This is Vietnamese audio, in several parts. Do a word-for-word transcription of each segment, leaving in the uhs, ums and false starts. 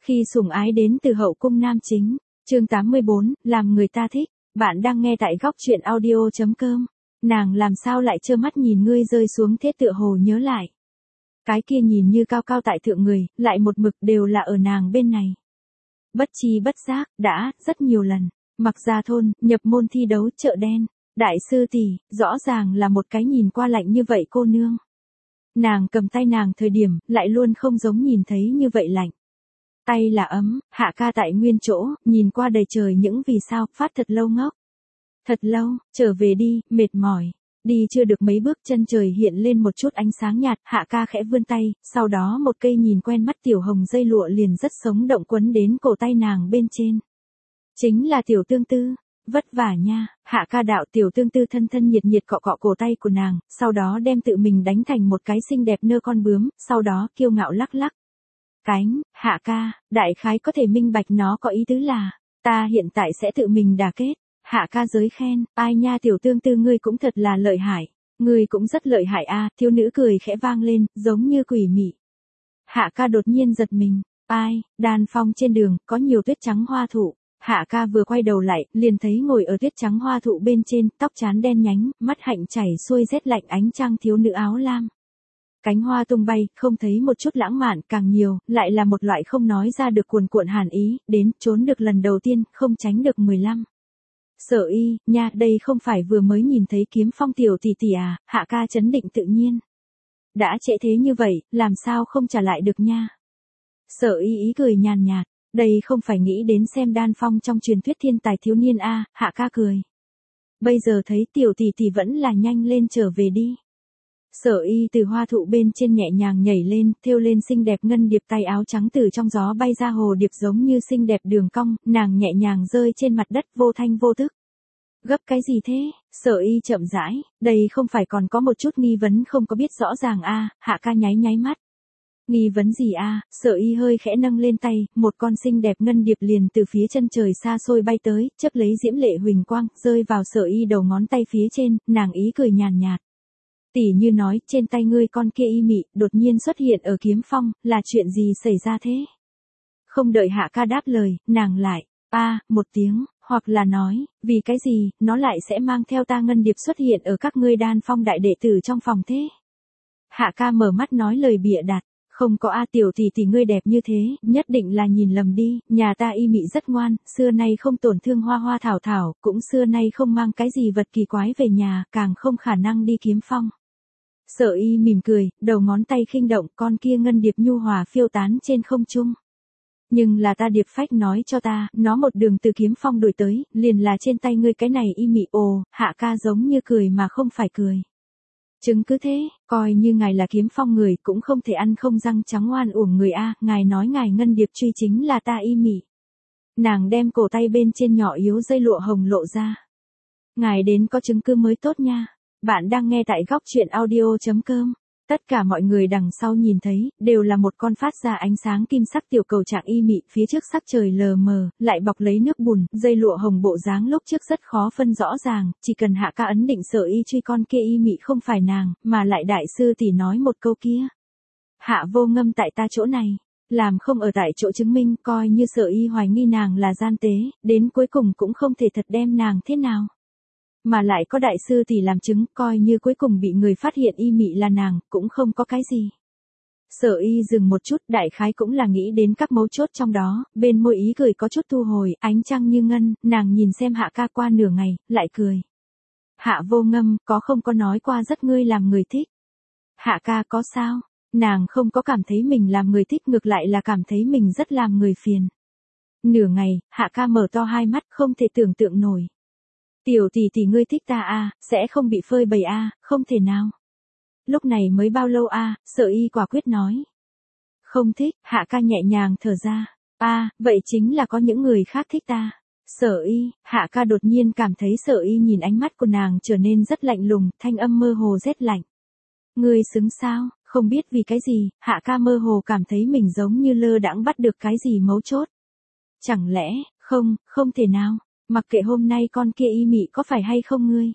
Khi sủng ái đến từ hậu cung nam chính, chương tám mươi bốn, làm người ta thích, bạn đang nghe tại góc truyện audio chấm com. Nàng làm sao lại trơ mắt nhìn ngươi rơi xuống thế tựa hồ nhớ lại. Cái kia nhìn như cao cao tại thượng người, lại một mực đều là ở nàng bên này. Bất chi bất giác, đã, rất nhiều lần, mặc ra thôn, nhập môn thi đấu chợ đen, đại sư tỷ, rõ ràng là một cái nhìn qua lạnh như vậy cô nương. Nàng cầm tay nàng thời điểm, lại luôn không giống nhìn thấy như vậy lạnh. Tay là ấm, Hạ ca tại nguyên chỗ, nhìn qua đầy trời những vì sao, phát thật lâu ngốc. Thật lâu, trở về đi, mệt mỏi. Đi chưa được mấy bước chân trời hiện lên một chút ánh sáng nhạt, Hạ ca khẽ vươn tay, sau đó một cây nhìn quen mắt tiểu hồng dây lụa liền rất sống động quấn đến cổ tay nàng bên trên. Chính là tiểu tương tư, vất vả nha, Hạ ca đạo tiểu tương tư thân thân nhiệt nhiệt cọ cọ cổ tay của nàng, sau đó đem tự mình đánh thành một cái xinh đẹp nơ con bướm, sau đó kiêu ngạo lắc lắc. Cánh, Hạ ca, đại khái có thể minh bạch nó có ý tứ là, ta hiện tại sẽ tự mình đả kết. Hạ ca giới khen, ai nha tiểu tương tư ngươi cũng thật là lợi hại, ngươi cũng rất lợi hại a, thiếu nữ cười khẽ vang lên, giống như quỷ mị. Hạ ca đột nhiên giật mình, ai, đàn phong trên đường, có nhiều tuyết trắng hoa thụ. Hạ ca vừa quay đầu lại, liền thấy ngồi ở tuyết trắng hoa thụ bên trên, tóc trán đen nhánh, mắt hạnh chảy xuôi rét lạnh ánh trăng thiếu nữ áo lam. Cánh hoa tung bay, không thấy một chút lãng mạn, càng nhiều, lại là một loại không nói ra được cuồn cuộn hàn ý, đến, trốn được lần đầu tiên, không tránh được mười lăm. Sở y, nha, đây không phải vừa mới nhìn thấy kiếm phong tiểu tỷ tỷ à, Hạ ca chấn định tự nhiên. Đã trễ thế như vậy, làm sao không trả lại được nha. Sở y ý cười nhàn nhạt, đây không phải nghĩ đến xem đan phong trong truyền thuyết thiên tài thiếu niên a, à, Hạ ca cười. Bây giờ thấy tiểu tỷ tỷ vẫn là nhanh lên trở về đi. Sở y từ hoa thụ bên trên nhẹ nhàng nhảy lên, thêu lên xinh đẹp ngân điệp tay áo trắng từ trong gió bay ra hồ điệp giống như xinh đẹp đường cong, nàng nhẹ nhàng rơi trên mặt đất vô thanh vô tức. Gấp cái gì thế? Sở y chậm rãi, đây không phải còn có một chút nghi vấn không có biết rõ ràng a, à, Hạ ca nháy nháy mắt. Nghi vấn gì a? À? Sở y hơi khẽ nâng lên tay, một con xinh đẹp ngân điệp liền từ phía chân trời xa xôi bay tới, chớp lấy diễm lệ huỳnh quang, rơi vào sở y đầu ngón tay phía trên, nàng ý cười nhàn nhạt. Tỷ như nói, trên tay ngươi con kia y mị, đột nhiên xuất hiện ở kiếm phong, là chuyện gì xảy ra thế? Không đợi Hạ ca đáp lời, nàng lại, a, à, một tiếng, hoặc là nói, vì cái gì, nó lại sẽ mang theo ta ngân điệp xuất hiện ở các ngươi đan phong đại đệ tử trong phòng thế? Hạ ca mở mắt nói lời bịa đặt, không có a tiểu tỷ tỷ ngươi đẹp như thế, nhất định là nhìn lầm đi, nhà ta y mị rất ngoan, xưa nay không tổn thương hoa hoa thảo thảo, cũng xưa nay không mang cái gì vật kỳ quái về nhà, càng không khả năng đi kiếm phong. Sở y mỉm cười, đầu ngón tay khinh động, con kia ngân điệp nhu hòa phiêu tán trên không trung. Nhưng là ta điệp phách nói cho ta, nó một đường từ kiếm phong đuổi tới, liền là trên tay ngươi cái này y mị. Ồ, Hạ ca giống như cười mà không phải cười. Chứng cứ thế, coi như ngài là kiếm phong người, cũng không thể ăn không răng trắng oan uổng người a, ngài nói ngài ngân điệp truy chính là ta y mị. Nàng đem cổ tay bên trên nhỏ yếu dây lụa hồng lộ ra. Ngài đến có chứng cứ mới tốt nha. Bạn đang nghe tại góc truyện audio chấm com. Tất cả mọi người đằng sau nhìn thấy, đều là một con phát ra ánh sáng kim sắc tiểu cầu trạng y mị, phía trước sắc trời lờ mờ, lại bọc lấy nước bùn, dây lụa hồng bộ dáng lúc trước rất khó phân rõ ràng, chỉ cần Hạ ca ấn định sở y truy con kia y mị không phải nàng, mà lại đại sư tỷ nói một câu kia. Hạ vô ngâm tại ta chỗ này, làm không ở tại chỗ chứng minh, coi như sở y hoài nghi nàng là gian tế, đến cuối cùng cũng không thể thật đem nàng thế nào. Mà lại có đại sư tỷ làm chứng, coi như cuối cùng bị người phát hiện y mị là nàng, cũng không có cái gì. Sở y dừng một chút, đại khái cũng là nghĩ đến các mấu chốt trong đó, bên môi ý cười có chút thu hồi, ánh trăng như ngân, nàng nhìn xem Hạ ca qua nửa ngày, lại cười. Hạ vô ngâm, có không có nói qua rất ngươi làm người thích. Hạ ca có sao? Nàng không có cảm thấy mình làm người thích, ngược lại là cảm thấy mình rất làm người phiền. Nửa ngày, Hạ ca mở to hai mắt, không thể tưởng tượng nổi. Tiểu tỷ tỷ ngươi thích ta a, à, sẽ không bị phơi bày a, à, không thể nào. Lúc này mới bao lâu a, à, Sở y quả quyết nói. Không thích, Hạ ca nhẹ nhàng thở ra. A, à, vậy chính là có những người khác thích ta. Sở y, Hạ ca đột nhiên cảm thấy Sở y nhìn ánh mắt của nàng trở nên rất lạnh lùng, thanh âm mơ hồ rét lạnh. Ngươi xứng sao, không biết vì cái gì, Hạ ca mơ hồ cảm thấy mình giống như lơ đãng bắt được cái gì mấu chốt. Chẳng lẽ, không, không thể nào. Mặc kệ hôm nay con kia y mị có phải hay không ngươi.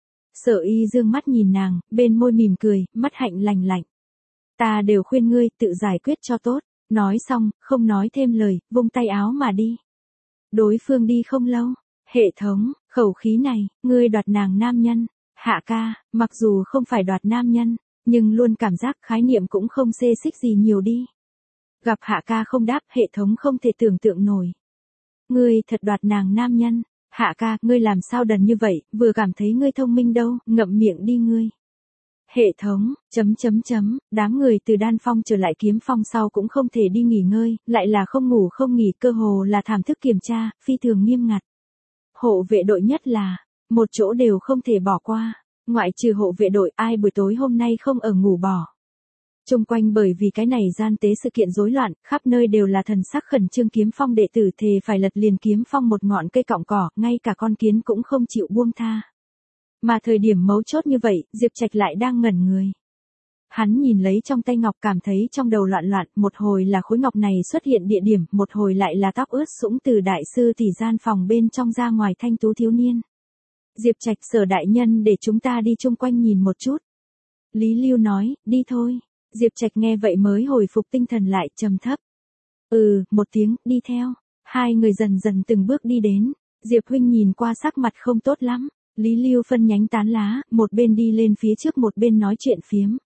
Sở y dương mắt nhìn nàng, bên môi mỉm cười, mắt hạnh lành lạnh. Ta đều khuyên ngươi tự giải quyết cho tốt. Nói xong, không nói thêm lời, vung tay áo mà đi. Đối phương đi không lâu. Hệ thống, khẩu khí này, ngươi đoạt nàng nam nhân. Hạ ca, mặc dù không phải đoạt nam nhân, nhưng luôn cảm giác khái niệm cũng không xê xích gì nhiều đi. Gặp hạ ca không đáp, hệ thống không thể tưởng tượng nổi. Ngươi thật đoạt nàng nam nhân. Hạ ca, ngươi làm sao đần như vậy, vừa cảm thấy ngươi thông minh đâu, ngậm miệng đi ngươi. Hệ thống, chấm chấm chấm, đám người từ đan phong trở lại kiếm phong sau cũng không thể đi nghỉ ngơi, lại là không ngủ không nghỉ, cơ hồ là thảm thức kiểm tra, phi thường nghiêm ngặt. Hộ vệ đội nhất là, một chỗ đều không thể bỏ qua, ngoại trừ hộ vệ đội ai buổi tối hôm nay không ở ngủ bỏ. Trung quanh bởi vì cái này gian tế sự kiện rối loạn, khắp nơi đều là thần sắc khẩn trương, kiếm phong đệ tử thề phải lật liền kiếm phong một ngọn cây cọng cỏ, ngay cả con kiến cũng không chịu buông tha. Mà thời điểm mấu chốt như vậy, Diệp Trạch lại đang ngẩn người. Hắn nhìn lấy trong tay ngọc cảm thấy trong đầu loạn loạn, một hồi là khối ngọc này xuất hiện địa điểm, một hồi lại là tóc ướt sũng từ đại sư tỷ gian phòng bên trong ra ngoài thanh tú thiếu niên. Diệp Trạch, Sở đại nhân để chúng ta đi chung quanh nhìn một chút. Lý Lưu nói, đi thôi. Diệp Trạch nghe vậy mới hồi phục tinh thần lại, trầm thấp. Ừ, một tiếng, đi theo. Hai người dần dần từng bước đi đến. Diệp huynh nhìn qua sắc mặt không tốt lắm. Lý Lưu phân nhánh tán lá, một bên đi lên phía trước một bên nói chuyện phiếm.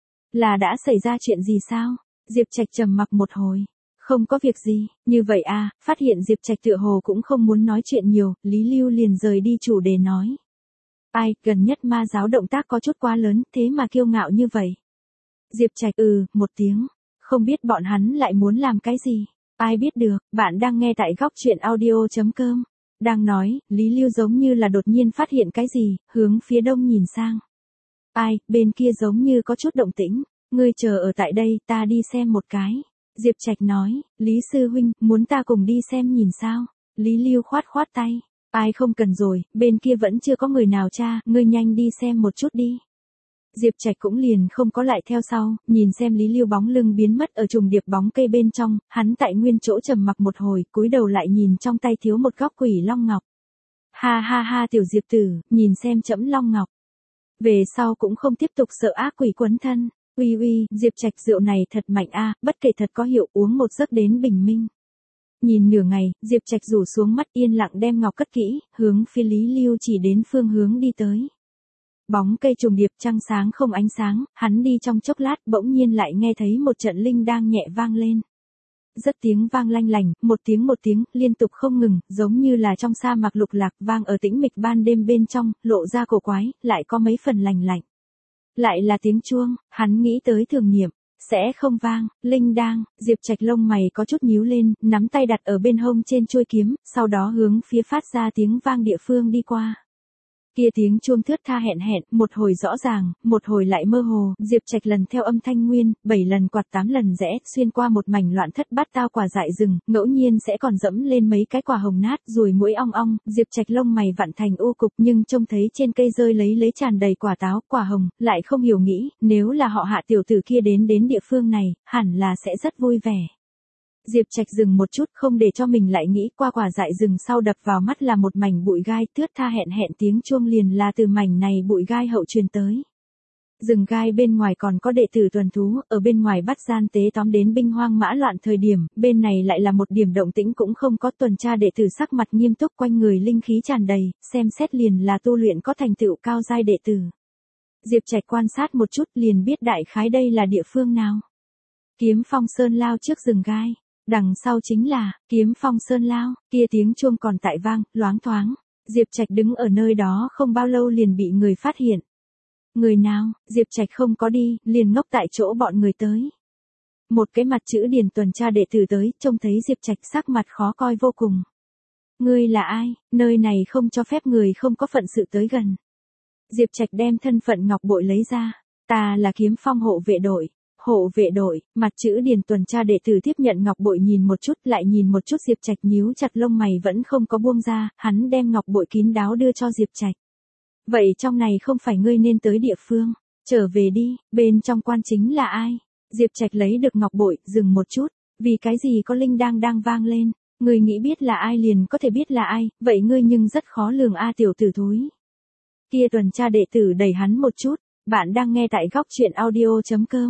Là đã xảy ra chuyện gì sao? Diệp Trạch trầm mặc một hồi. Không có việc gì, như vậy à, phát hiện Diệp Trạch tựa hồ cũng không muốn nói chuyện nhiều, Lý Lưu liền rời đi chủ đề nói. Ai, gần nhất ma giáo động tác có chút quá lớn, thế mà kiêu ngạo như vậy. Diệp Trạch ừ, một tiếng. Không biết bọn hắn lại muốn làm cái gì. Ai biết được, bạn đang nghe tại góc truyện audio chấm com. Đang nói, Lý Lưu giống như là đột nhiên phát hiện cái gì, hướng phía đông nhìn sang. Ai, bên kia giống như có chút động tĩnh, ngươi chờ ở tại đây, ta đi xem một cái. Diệp Trạch nói, Lý sư huynh, muốn ta cùng đi xem nhìn sao? Lý Lưu khoát khoát tay. Ai không cần rồi, bên kia vẫn chưa có người nào cha, ngươi nhanh đi xem một chút đi. Diệp Trạch cũng liền không có lại theo sau, nhìn xem Lý Lưu bóng lưng biến mất ở trùng điệp bóng cây bên trong, hắn tại nguyên chỗ trầm mặc một hồi, cúi đầu lại nhìn trong tay thiếu một góc quỷ long ngọc. Ha ha ha tiểu Diệp tử, nhìn xem trẫm long ngọc. Về sau cũng không tiếp tục sợ ác quỷ quấn thân. Uy uy, Diệp Trạch rượu này thật mạnh a, bất kể thật có hiệu, uống một giấc đến bình minh. Nhìn nửa ngày, Diệp Trạch rủ xuống mắt yên lặng đem ngọc cất kỹ, hướng phía Lý Lưu chỉ đến phương hướng đi tới. Bóng cây trùng điệp, trăng sáng không ánh sáng, hắn đi trong chốc lát bỗng nhiên lại nghe thấy một trận linh đang nhẹ vang lên. Rất tiếng vang lanh lành, một tiếng một tiếng, liên tục không ngừng, giống như là trong sa mạc lục lạc vang ở tĩnh mịch ban đêm bên trong, lộ ra cổ quái, lại có mấy phần lành lạnh. Lại là tiếng chuông, hắn nghĩ tới thường niệm, sẽ không vang, linh đang, Diệp Trạch lông mày có chút nhíu lên, nắm tay đặt ở bên hông trên chuôi kiếm, sau đó hướng phía phát ra tiếng vang địa phương đi qua. Kia tiếng chuông thướt tha hẹn hẹn, một hồi rõ ràng, một hồi lại mơ hồ, Diệp Trạch lần theo âm thanh nguyên, bảy lần quạt tám lần rẽ, xuyên qua một mảnh loạn thất bát tao quả dại rừng, ngẫu nhiên sẽ còn dẫm lên mấy cái quả hồng nát, ruồi muỗi ong ong, Diệp Trạch lông mày vặn thành u cục, nhưng trông thấy trên cây rơi lấy lấy tràn đầy quả táo, quả hồng, lại không hiểu nghĩ, nếu là họ Hạ tiểu tử kia đến đến địa phương này, hẳn là sẽ rất vui vẻ. Diệp Trạch dừng một chút, không để cho mình lại nghĩ, qua quả dại rừng sau đập vào mắt là một mảnh bụi gai, thướt tha hẹn hẹn tiếng chuông liền là từ mảnh này bụi gai hậu truyền tới. Rừng gai bên ngoài còn có đệ tử tuần thú, ở bên ngoài bắt gian tế tóm đến binh hoang mã loạn thời điểm, bên này lại là một điểm động tĩnh cũng không có, tuần tra đệ tử sắc mặt nghiêm túc, quanh người linh khí tràn đầy, xem xét liền là tu luyện có thành tựu cao giai đệ tử. Diệp Trạch quan sát một chút liền biết đại khái đây là địa phương nào. Kiếm Phong Sơn lao trước rừng gai. Đằng sau chính là, Kiếm Phong Sơn lao, kia tiếng chuông còn tại vang, loáng thoáng. Diệp Trạch đứng ở nơi đó không bao lâu liền bị người phát hiện. Người nào, Diệp Trạch không có đi, liền ngốc tại chỗ bọn người tới. Một cái mặt chữ điền tuần tra đệ tử tới, trông thấy Diệp Trạch sắc mặt khó coi vô cùng. Ngươi là ai, nơi này không cho phép người không có phận sự tới gần. Diệp Trạch đem thân phận ngọc bội lấy ra, ta là Kiếm Phong hộ vệ đội. Hộ vệ đội, mặt chữ điền tuần tra đệ tử tiếp nhận ngọc bội nhìn một chút lại nhìn một chút Diệp Trạch nhíu chặt lông mày vẫn không có buông ra, hắn đem ngọc bội kín đáo đưa cho Diệp Trạch. Vậy trong này không phải ngươi nên tới địa phương, trở về đi, bên trong quan chính là ai? Diệp Trạch lấy được ngọc bội, dừng một chút, vì cái gì có linh đang đang vang lên, ngươi nghĩ biết là ai liền có thể biết là ai, vậy ngươi nhưng rất khó lường a tiểu tử thúi. Kia tuần tra đệ tử đẩy hắn một chút, bạn đang nghe tại góc truyện audio chấm com.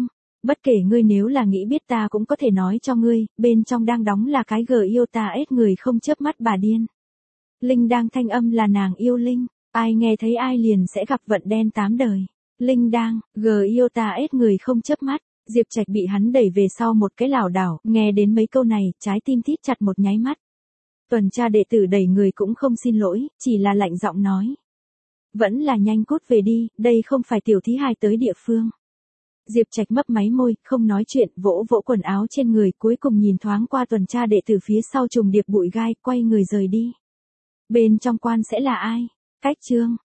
Bất kể ngươi nếu là nghĩ biết ta cũng có thể nói cho ngươi, bên trong đang đóng là cái gờ yêu ta ết người không chớp mắt bà điên. Linh đang thanh âm là nàng yêu Linh, ai nghe thấy ai liền sẽ gặp vận đen tám đời. Linh đang, gờ yêu ta ết người không chớp mắt, Diệp Trạch bị hắn đẩy về sau một cái lảo đảo, nghe đến mấy câu này, trái tim thít chặt một nháy mắt. Tuần tra đệ tử đẩy người cũng không xin lỗi, chỉ là lạnh giọng nói. Vẫn là nhanh cút về đi, đây không phải tiểu thí hài tới địa phương. Diệp Trạch mấp máy môi, không nói chuyện, vỗ vỗ quần áo trên người, cuối cùng nhìn thoáng qua tuần tra đệ tử phía sau trùng điệp bụi gai, quay người rời đi. Bên trong quan sẽ là ai? Cách chương.